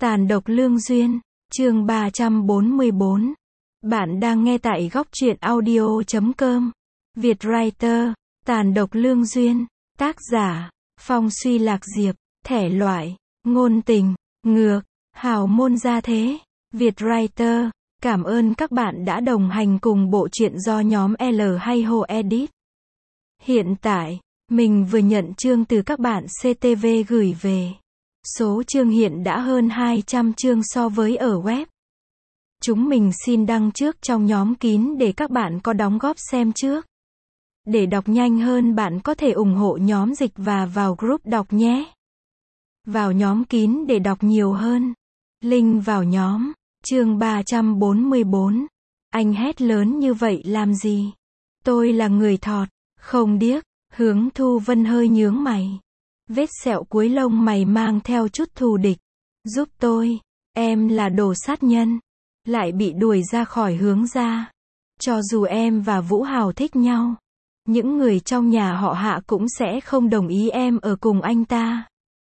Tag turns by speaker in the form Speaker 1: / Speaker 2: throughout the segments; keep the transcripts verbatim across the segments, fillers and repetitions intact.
Speaker 1: Tàn độc lương duyên, chương ba trăm bốn mươi bốn. Bạn đang nghe tại góc truyện audio chấm com. Việt Writer, Tàn độc lương duyên, tác giả, Phong Suy Lạc Diệp, thể loại, ngôn tình, ngược, hào môn gia thế. Việt Writer, cảm ơn các bạn đã đồng hành cùng bộ truyện do nhóm L hay Ho Edit. Hiện tại, mình vừa nhận chương từ các bạn xê tê vê gửi về. Số chương hiện đã hơn hai trăm chương so với ở web. Chúng mình xin đăng trước trong nhóm kín để các bạn có đóng góp xem trước. Để đọc nhanh hơn bạn có thể ủng hộ nhóm dịch và vào group đọc nhé. Vào nhóm kín để đọc nhiều hơn. Link vào nhóm. Chương ba trăm bốn mươi bốn. Anh hét lớn như vậy làm gì? Tôi là người thọt, không điếc. Hướng Thu Vân hơi nhướng mày. Vết sẹo cuối lông mày mang theo chút thù địch. Giúp tôi, em là đồ sát nhân. Lại bị đuổi ra khỏi Hướng gia. Cho dù em và Vũ Hào thích nhau, những người trong nhà họ Hạ cũng sẽ không đồng ý em ở cùng anh ta.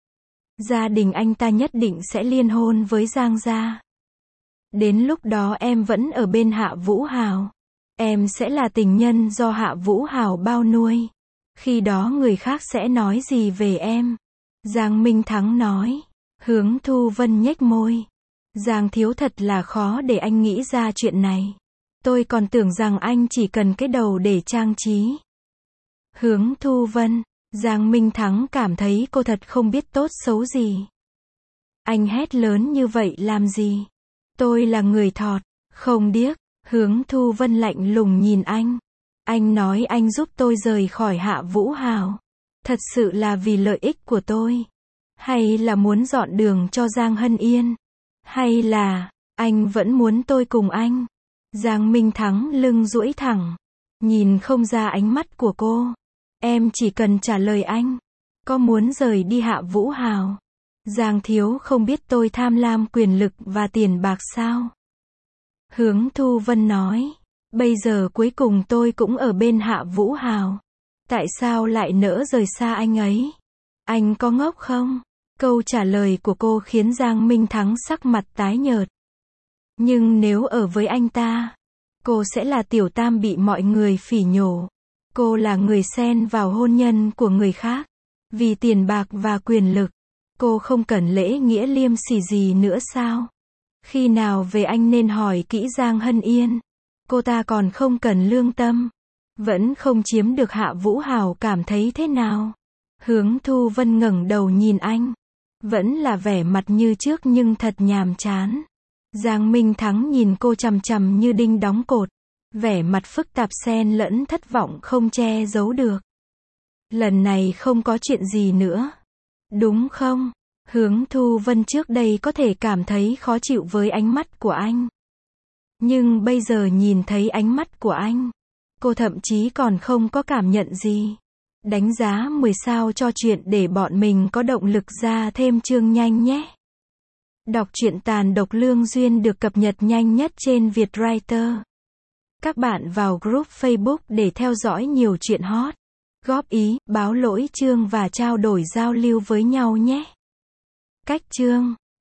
Speaker 1: Gia đình anh ta nhất định sẽ liên hôn với Giang gia. Đến lúc đó em vẫn ở bên Hạ Vũ Hào. Em sẽ là tình nhân do Hạ Vũ Hào bao nuôi. Khi đó người khác sẽ nói gì về em? Giang Minh Thắng nói. Hướng Thu Vân nhếch môi. Giang thiếu thật là khó để anh nghĩ ra chuyện này. Tôi còn tưởng rằng anh chỉ cần cái đầu để trang trí. Hướng Thu Vân. Giang Minh Thắng cảm thấy cô thật không biết tốt xấu gì. Anh hét lớn như vậy làm gì? Tôi là người thọt, không điếc. Hướng Thu Vân lạnh lùng nhìn anh. Anh nói anh giúp tôi rời khỏi Hạ Vũ Hào. Thật sự là vì lợi ích của tôi? Hay là muốn dọn đường cho Giang Hân Yên? Hay là, anh vẫn muốn tôi cùng anh? Giang Minh Thắng lưng duỗi thẳng. Nhìn không ra ánh mắt của cô. Em chỉ cần trả lời anh. Có muốn rời đi Hạ Vũ Hào? Giang thiếu không biết tôi tham lam quyền lực và tiền bạc sao? Hướng Thu Vân nói. Bây giờ cuối cùng tôi cũng ở bên Hạ Vũ Hào. Tại sao lại nỡ rời xa anh ấy? Anh có ngốc không? Câu trả lời của cô khiến Giang Minh Thắng sắc mặt tái nhợt. Nhưng nếu ở với anh ta, cô sẽ là tiểu tam bị mọi người phỉ nhổ. Cô là người xen vào hôn nhân của người khác. Vì tiền bạc và quyền lực, cô không cần lễ nghĩa liêm sỉ gì nữa sao? Khi nào về anh nên hỏi kỹ Giang Hân Yên. Cô ta còn không cần lương tâm. Vẫn không chiếm được Hạ Vũ Hào cảm thấy thế nào? Hướng Thu Vân ngẩng đầu nhìn anh. Vẫn là vẻ mặt như trước nhưng thật nhàm chán. Giang Minh Thắng nhìn cô chằm chằm như đinh đóng cột. Vẻ mặt phức tạp xen lẫn thất vọng không che giấu được. Lần này không có chuyện gì nữa. Đúng không? Hướng Thu Vân trước đây có thể cảm thấy khó chịu với ánh mắt của anh. Nhưng bây giờ nhìn thấy ánh mắt của anh, cô thậm chí còn không có cảm nhận gì. Đánh giá mười sao cho chuyện để bọn mình có động lực ra thêm chương nhanh nhé. Đọc truyện Tàn độc lương duyên được cập nhật nhanh nhất trên Việt Writer. Các bạn vào group Facebook để theo dõi nhiều chuyện hot, góp ý, báo lỗi chương và trao đổi giao lưu với nhau nhé. Cách chương